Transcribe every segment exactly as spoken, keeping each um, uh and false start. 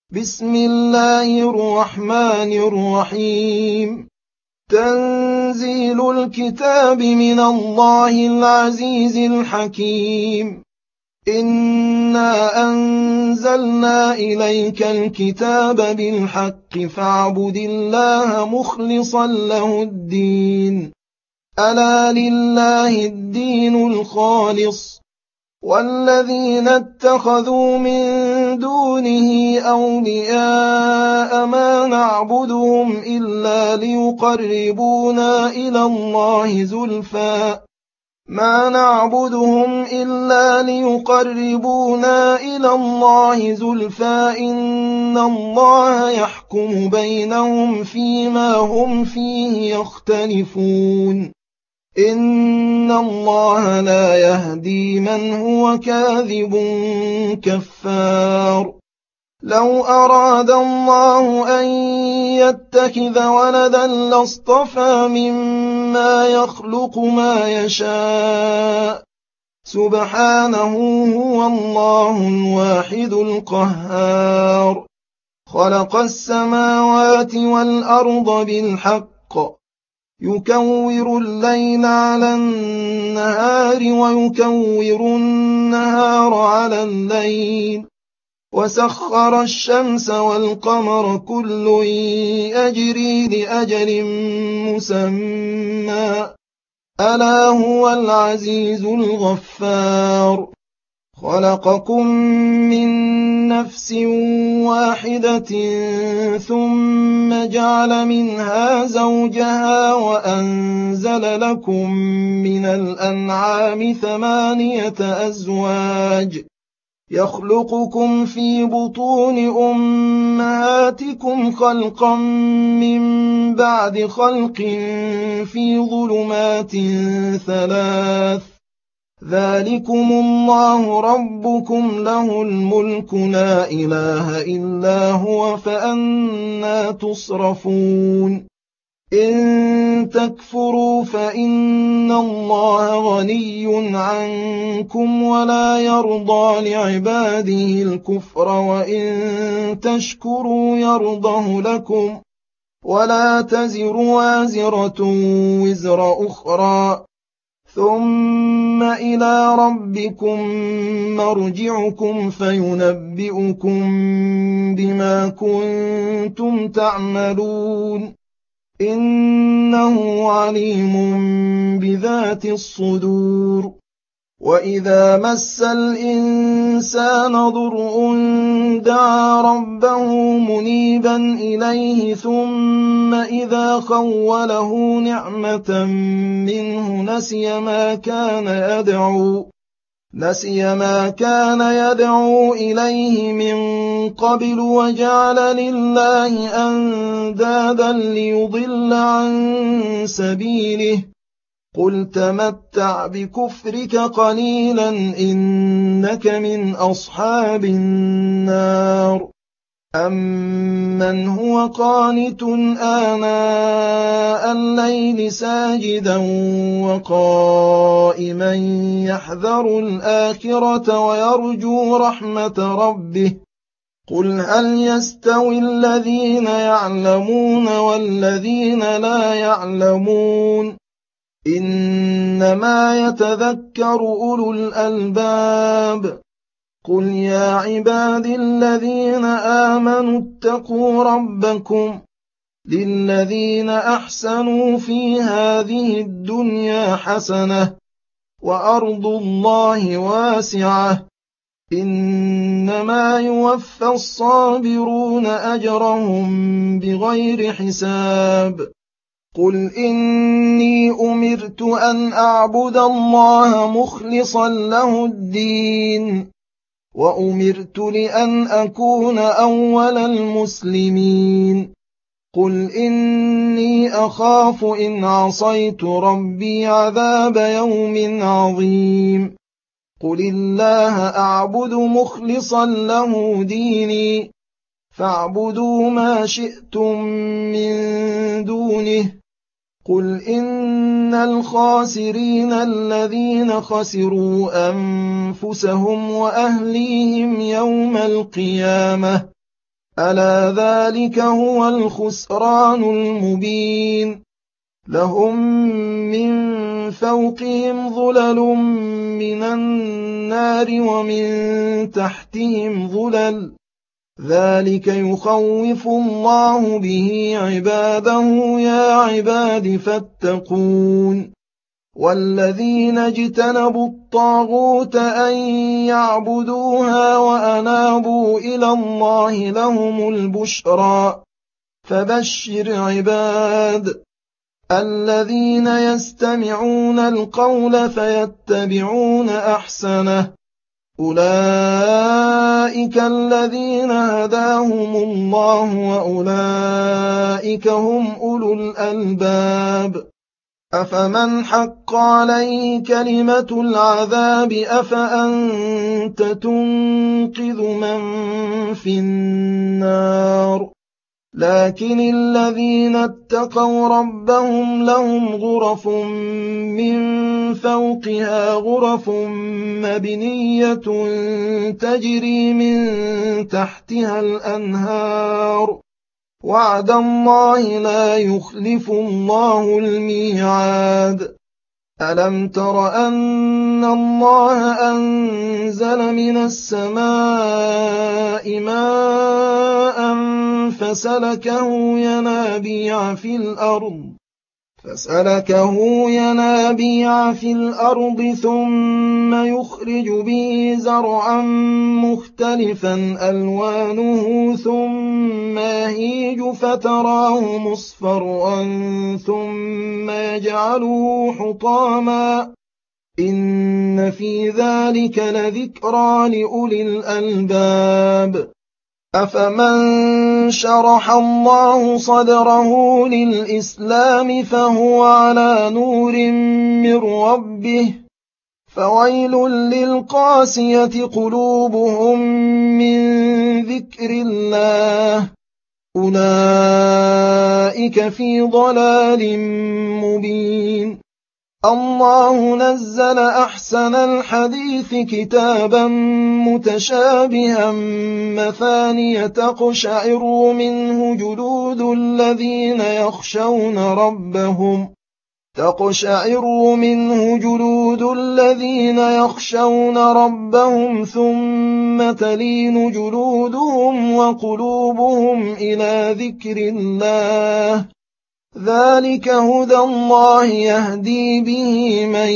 بسم الله الرحمن الرحيم. تنزيل الكتاب من الله العزيز الحكيم. إنا أنزلنا إليك الكتاب بالحق فاعبد الله مخلصا له الدين. ألا لله الدين الخالص، والذين اتخذوا من دونه أولياء ما نعبدهم إلا ليقربونا إلى الله زلفى ما نعبدهم إلا ليقربونا إلى الله زلفى إن الله يحكم بينهم فيما هم فيه يختلفون. إن الله لا يهدي من هو كاذب كفار. لو أراد الله أن يتخذ ولدا لاصطفى مما يخلق ما يشاء، سبحانه هو الله الواحد القهار. خلق السماوات والأرض بالحق، يكور الليل على النهار ويكور النهار على الليل، وسخر الشمس والقمر كل يجري لأجل مسمى، ألا هو العزيز الغفار. خلقكم من نفس واحدة ثم جعل منها زوجها وأنزل لكم من الأنعام ثمانية أزواج، يخلقكم في بطون أمهاتكم خلقا من بعد خلق في ظلمات ثلاث، ذلكم الله ربكم له الملك لا إله إلا هو فأنى تصرفون. إن تكفروا فإن الله غني عنكم ولا يرضى لعباده الكفر وإن تشكروا يرضه لكم ولا تزر وازرة وزر أخرى، ثم إلى ربكم مرجعكم فينبئكم بما كنتم تعملون، إنه عليم بذات الصدور. وإذا مس الإنسان ضر دعا ربه منيبا إليه ثم إذا خوله نعمة منه نسي ما كان يدعو نسي ما كان يدعو إليه من قبل وجعل لله أندادا ليضل عن سبيله. قل تمتع بكفرك قليلا إنك من أصحاب النار. أمن هو قانت آناء الليل ساجدا وقائما يحذر الآخرة ويرجو رحمة ربه. قل هل يستوي الذين يعلمون والذين لا يعلمون؟ إنما يتذكر أولو الألباب. قل يا عباد الذين آمنوا اتقوا ربكم للذين أحسنوا في هذه الدنيا حسنة وأرض الله واسعة، إنما يوفى الصابرون أجرهم بغير حساب. قل إني أمرت أن أعبد الله مخلصا له الدين، وأمرت لأن أكون أول المسلمين. قل إني أخاف إن عصيت ربي عذاب يوم عظيم. قل الله أعبد مخلصا له ديني، فاعبدوا ما شئتم من دونه. قل إن الخاسرين الذين خسروا أنفسهم وأهليهم يوم القيامة ألا ذلك هو الخسران المبين لهم من فوقهم ظلل من النار ومن تحتهم ظلل ذلك يخوف الله به عباده يا عباد فاتقون والذين اجتنبوا الطاغوت أن يعبدوها وأنابوا إلى الله لهم البشرى فبشر عباد الذين يستمعون القول فيتبعون أحسنه أولئك الذين هداهم الله وأولئك هم أولو الألباب أفمن حق عليه كلمة العذاب أفأنت تنقذ من في النار لكن الذين اتقوا ربهم لهم غرف من فوقها غرف مبنية تجري من تحتها الأنهار وعد الله لا يخلف الله الميعاد ألم تر أن الله أنزل من السماء ماء فسلكه ينابيع في الأرض فسلكه ينابيع في الأرض ثم يخرج به زرعا مختلفا ألوانه ثم يهيج فتراه مصفرا ثم يجعله حطاما إن في ذلك لذكرى لأولي الألباب أفمن شرح الله صدره للإسلام فهو على نور من ربه فويل للقاسية قلوبهم من ذكر الله أولئك في ضلال مبين الله نزل أحسن الحديث كتابا متشابها مثانية تقشعر منه جلود الذين يخشون ربهم تقشعر منه جلود الذين يخشون ربهم ثم تلين جلودهم وقلوبهم إلى ذكر الله ذلك هدى الله يهدي به من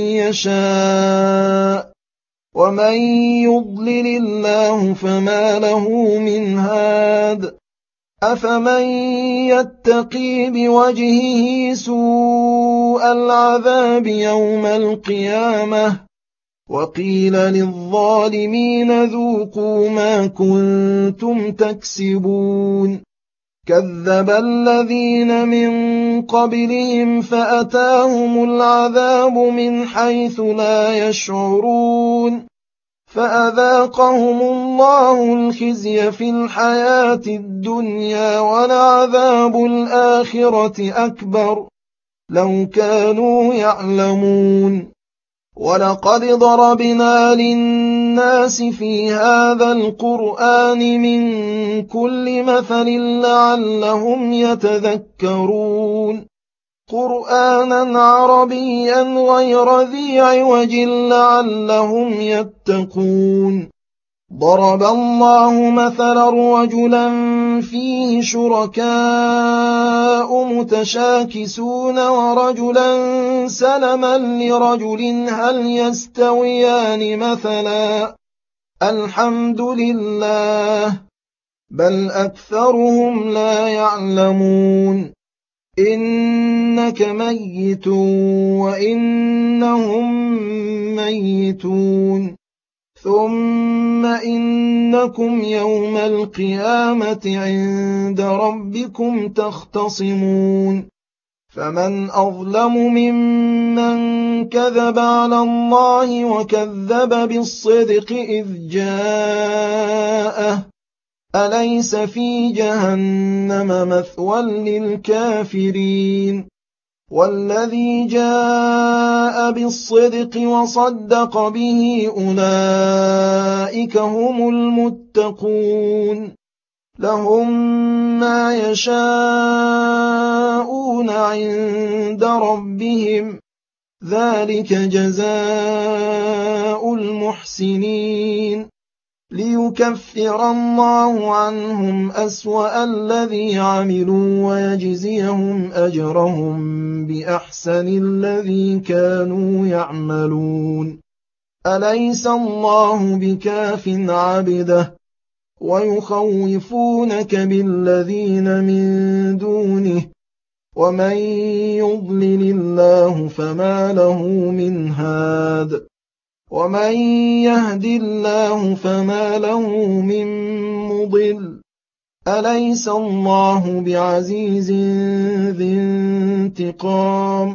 يشاء ومن يضلل الله فما له من هاد أفمن يتقي بوجهه سوء العذاب يوم القيامة وقيل للظالمين ذوقوا ما كنتم تكسبون كذب الذين من قبلهم فأتاهم العذاب من حيث لا يشعرون فأذاقهم الله الخزي في الحياة الدنيا ولعذاب الآخرة أكبر لو كانوا يعلمون ولقد ضربنا للناس في هذا القرآن من كل مثل لعلهم يتذكرون قرآنا عربيا غير ذي عوج لعلهم يتقون ضرب الله مثلا رجلا فيه شركاء متشاكسون ورجلا سلما لرجل هل يستويان مثلا الحمد لله بل أكثرهم لا يعلمون إنك ميت وإنهم ميتون ثم إنكم يوم القيامة عند ربكم تختصمون فمن أظلم ممن كذب على الله وكذب بالصدق إذ جاءه أليس في جهنم مثوى للكافرين والذي جاء بالصدق وصدق به أولئك هم المتقون لهم ما يشاءون عند ربهم ذلك جزاء المحسنين ليكفر الله عنهم أسوأ الذي عملوا ويجزيهم أجرهم بأحسن الذي كانوا يعملون أليس الله بكاف عبده ويخوفونك بالذين من دونه ومن يضلل الله فما له من هاد ومن يهد الله فما له من مضل أليس الله بعزيز ذي انتقام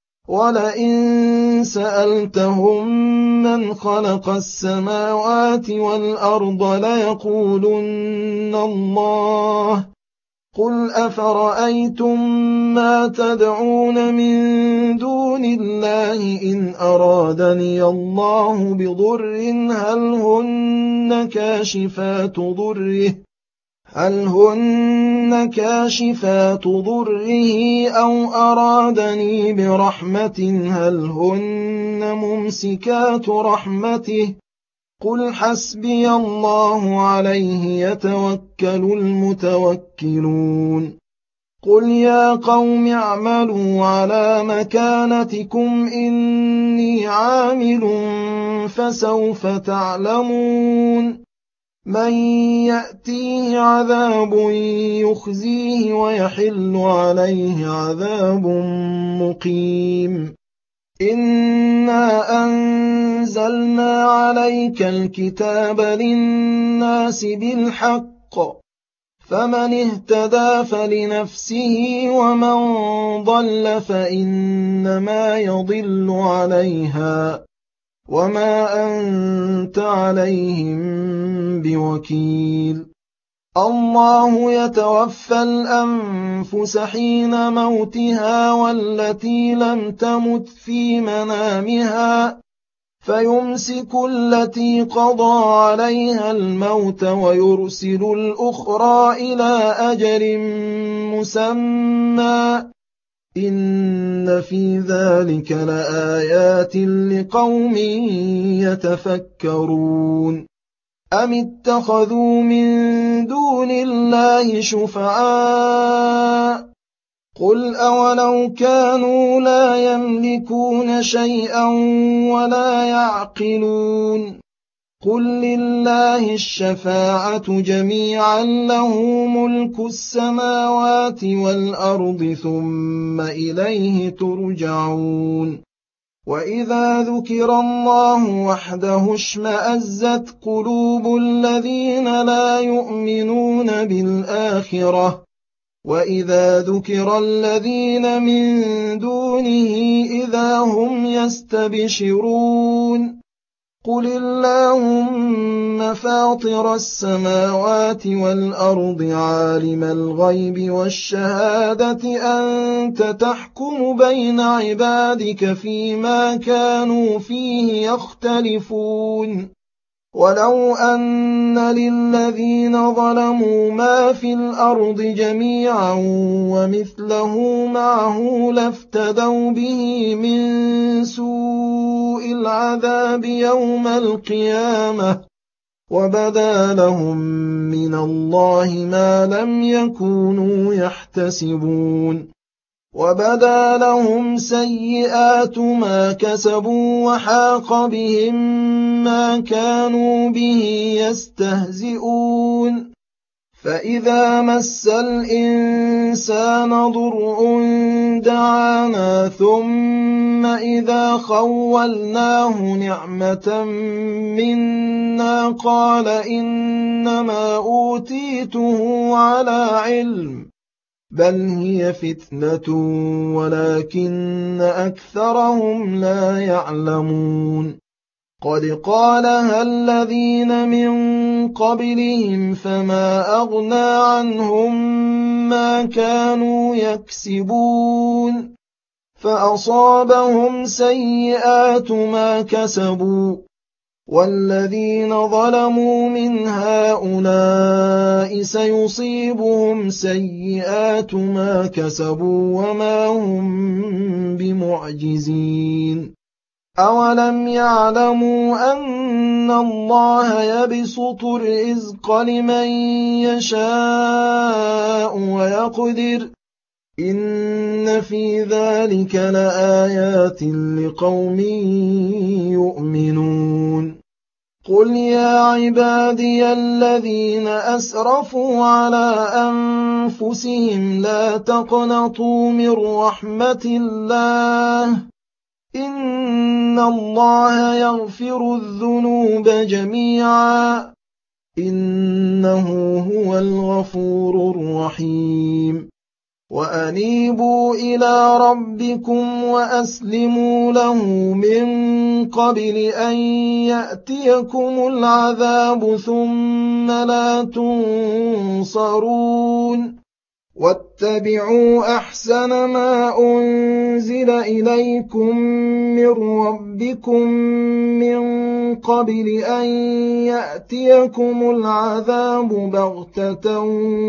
ولئن سألتهم من خلق السماوات والأرض ليقولن الله قل أفرأيتم ما تدعون من دون الله إن أرادني الله بضر هل هن كاشفات ضره هل هن كاشفات ضره أو أرادني برحمة هل هن ممسكات رحمته قل حسبي الله عليه يتوكل المتوكلون قل يا قوم اعملوا على مكانتكم إني عامل فسوف تعلمون من يأتيه عذاب يخزيه ويحل عليه عذاب مقيم إنا أنزلنا عليك الكتاب للناس بالحق فمن اهتدى فلنفسه ومن ضل فإنما يضل عليها وما أنت عليهم بوكيل الله يتوفى الأنفس حين موتها والتي لم تمت في منامها فيمسك التي قضى عليها الموت ويرسل الأخرى إلى أجل مسمى إن في ذلك لآيات لقوم يتفكرون أم اتخذوا من دون الله شفعاء قل أولو كانوا لا يملكون شيئا ولا يعقلون قل لله الشفاعة جميعا له ملك السماوات والأرض ثم إليه ترجعون وإذا ذكر الله وحده اشمأزت قلوب الذين لا يؤمنون بالآخرة وإذا ذكر الذين من دونه إذا هم يستبشرون قل اللهم فاطر السماوات والأرض عالم الغيب والشهادة أنت تحكم بين عبادك فيما كانوا فيه يختلفون ولو أن للذين ظلموا ما في الأرض جميعا ومثله معه لافتدوا به من سوء العذاب يوم القيامة وبدا لهم من الله ما لم يكونوا يحتسبون وبدا لهم سيئات ما كسبوا وحاق بهم ما كانوا به يستهزئون فإذا مس الإنسان ضر دعانا ثم إذا خولناه نعمة منا قال إنما أوتيته على علم بل هي فتنة ولكن أكثرهم لا يعلمون قد قالها الذين من قبلهم فما أغنى عنهم ما كانوا يكسبون فأصابهم سيئات ما كسبوا والذين ظلموا من هؤلاء سيصيبهم سيئات ما كسبوا وما هم بمعجزين أولم يعلموا أن الله يبسط الرزق لمن يشاء ويقدر إن في ذلك لآيات لقوم يؤمنون قل يا عبادي الذين أسرفوا على أنفسهم لا تقنطوا من رحمة الله إن الله يغفر الذنوب جميعا إنه هو الغفور الرحيم وأنيبوا إلى ربكم وأسلموا له من قبل أن يأتيكم العذاب ثم لا تنصرون واتبعوا أحسن ما أنزل إليكم من ربكم من قبل أن يأتيكم العذاب بغتة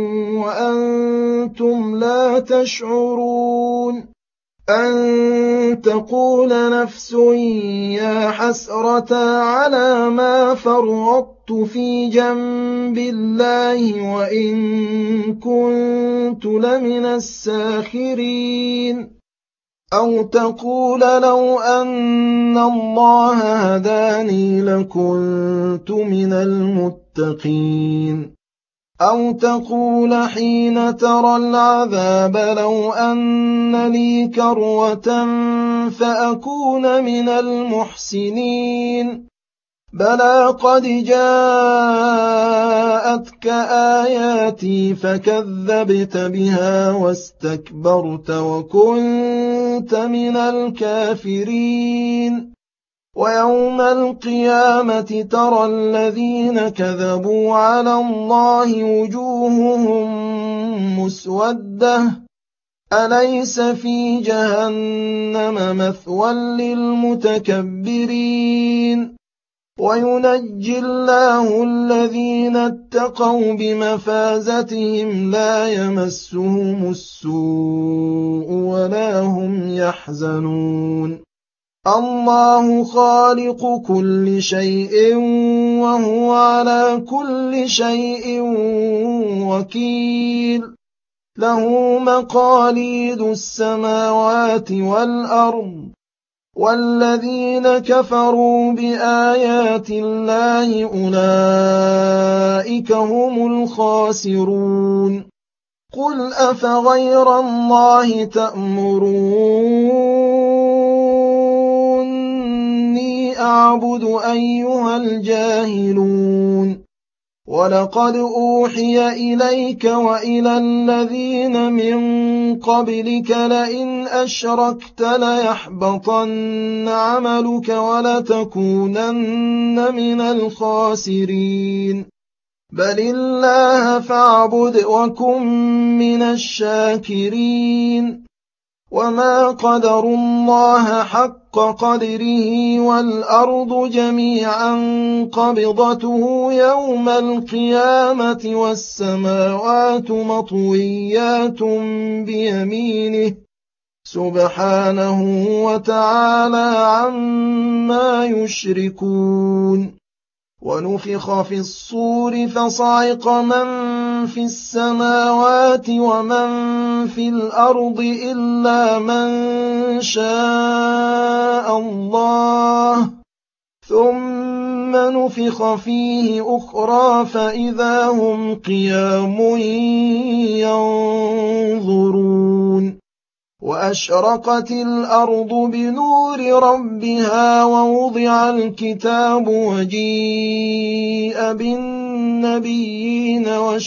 وأنتم لا تشعرون أن تقول نفس يا حسرة على ما فرطت في جنب الله وإن كنت لمن الساخرين أو تقول لو أن الله هداني لكنت من المتقين أو تقول حين ترى العذاب لو أن لي كروة فأكون من المحسنين بلى قد جاءتك آياتي فكذبت بها واستكبرت وكنت من الكافرين ويوم القيامة ترى الذين كذبوا على الله وجوههم مسودة أليس في جهنم مثوى للمتكبرين وينجي الله الذين اتقوا بمفازتهم لا يمسهم السوء ولا هم يحزنون الله خالق كل شيء وهو على كل شيء وكيل له مقاليد السماوات والأرض والذين كفروا بآيات الله أولئك هم الخاسرون قل أفغير الله تأمروني أعبد أيها الجاهلون ولقد أوحي إليك وإلى الذين من قبلك لئن أشركت ليحبطن عملك ولتكونن من الخاسرين بل الله فاعبد وكن من الشاكرين وما قدروا الله حق قدره والأرض جميعا قبضته يوم القيامة والسماوات مطويات بيمينه سبحانه وتعالى عما يشركون ونفخ في الصور فصعق من في السماوات ومن في الأرض إلا من شاء الله ثم نفخ فيه أخرى فإذا هم قيام ينظرون وأشرقت الأرض بنور ربها ووضع الكتاب وجيء بالنبيين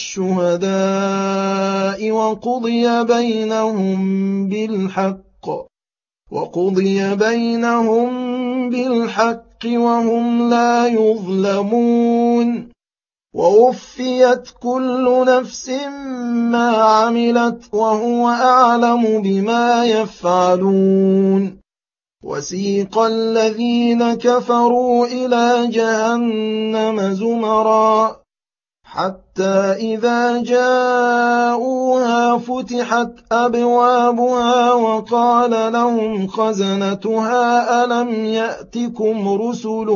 والشهداء وقضي بينهم بالحق وقضي بينهم بالحق وهم لا يظلمون ووفيت كل نفس ما عملت وهو أعلم بما يفعلون وسيق الذين كفروا إلى جهنم زمرا حتى إذا جاءوها فتحت أبوابها وقال لهم خزنتها ألم يأتكم رسل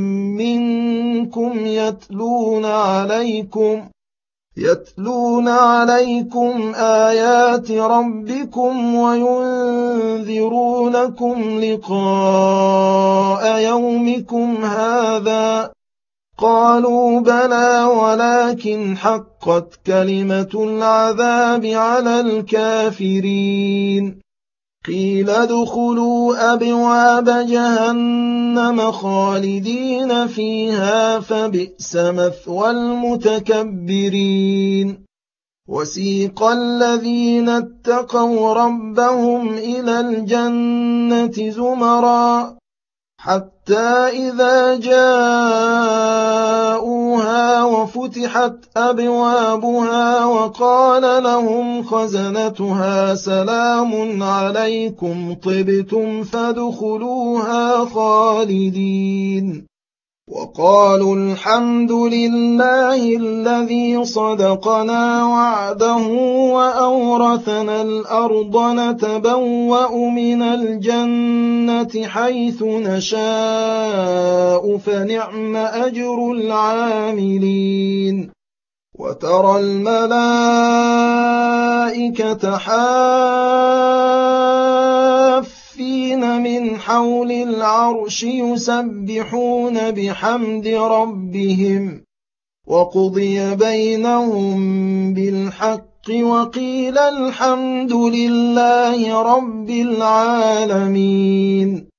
منكم يتلون عليكم يتلون عليكم آيات ربكم وينذرونكم لقاء يومكم هذا قالوا بلى ولكن حقت كلمة العذاب على الكافرين قيل ادخلوا أبواب جهنم خالدين فيها فبئس مثوى المتكبرين وسيق الذين اتقوا ربهم إلى الجنة زمرا حتى إذا جاءوها وفتحت أبوابها وقال لهم خزنتها سلام عليكم طبتم فادخلوها خالدين وقالوا الحمد لله الذي صدقنا وعده وأورثنا الأرض نتبوأ من الجنة حيث نشاء فنعم أجر العاملين وترى الملائكة حافين من حول العرش يسبحون بحمد ربهم وقضي بينهم بالحق وقيل الحمد لله رب العالمين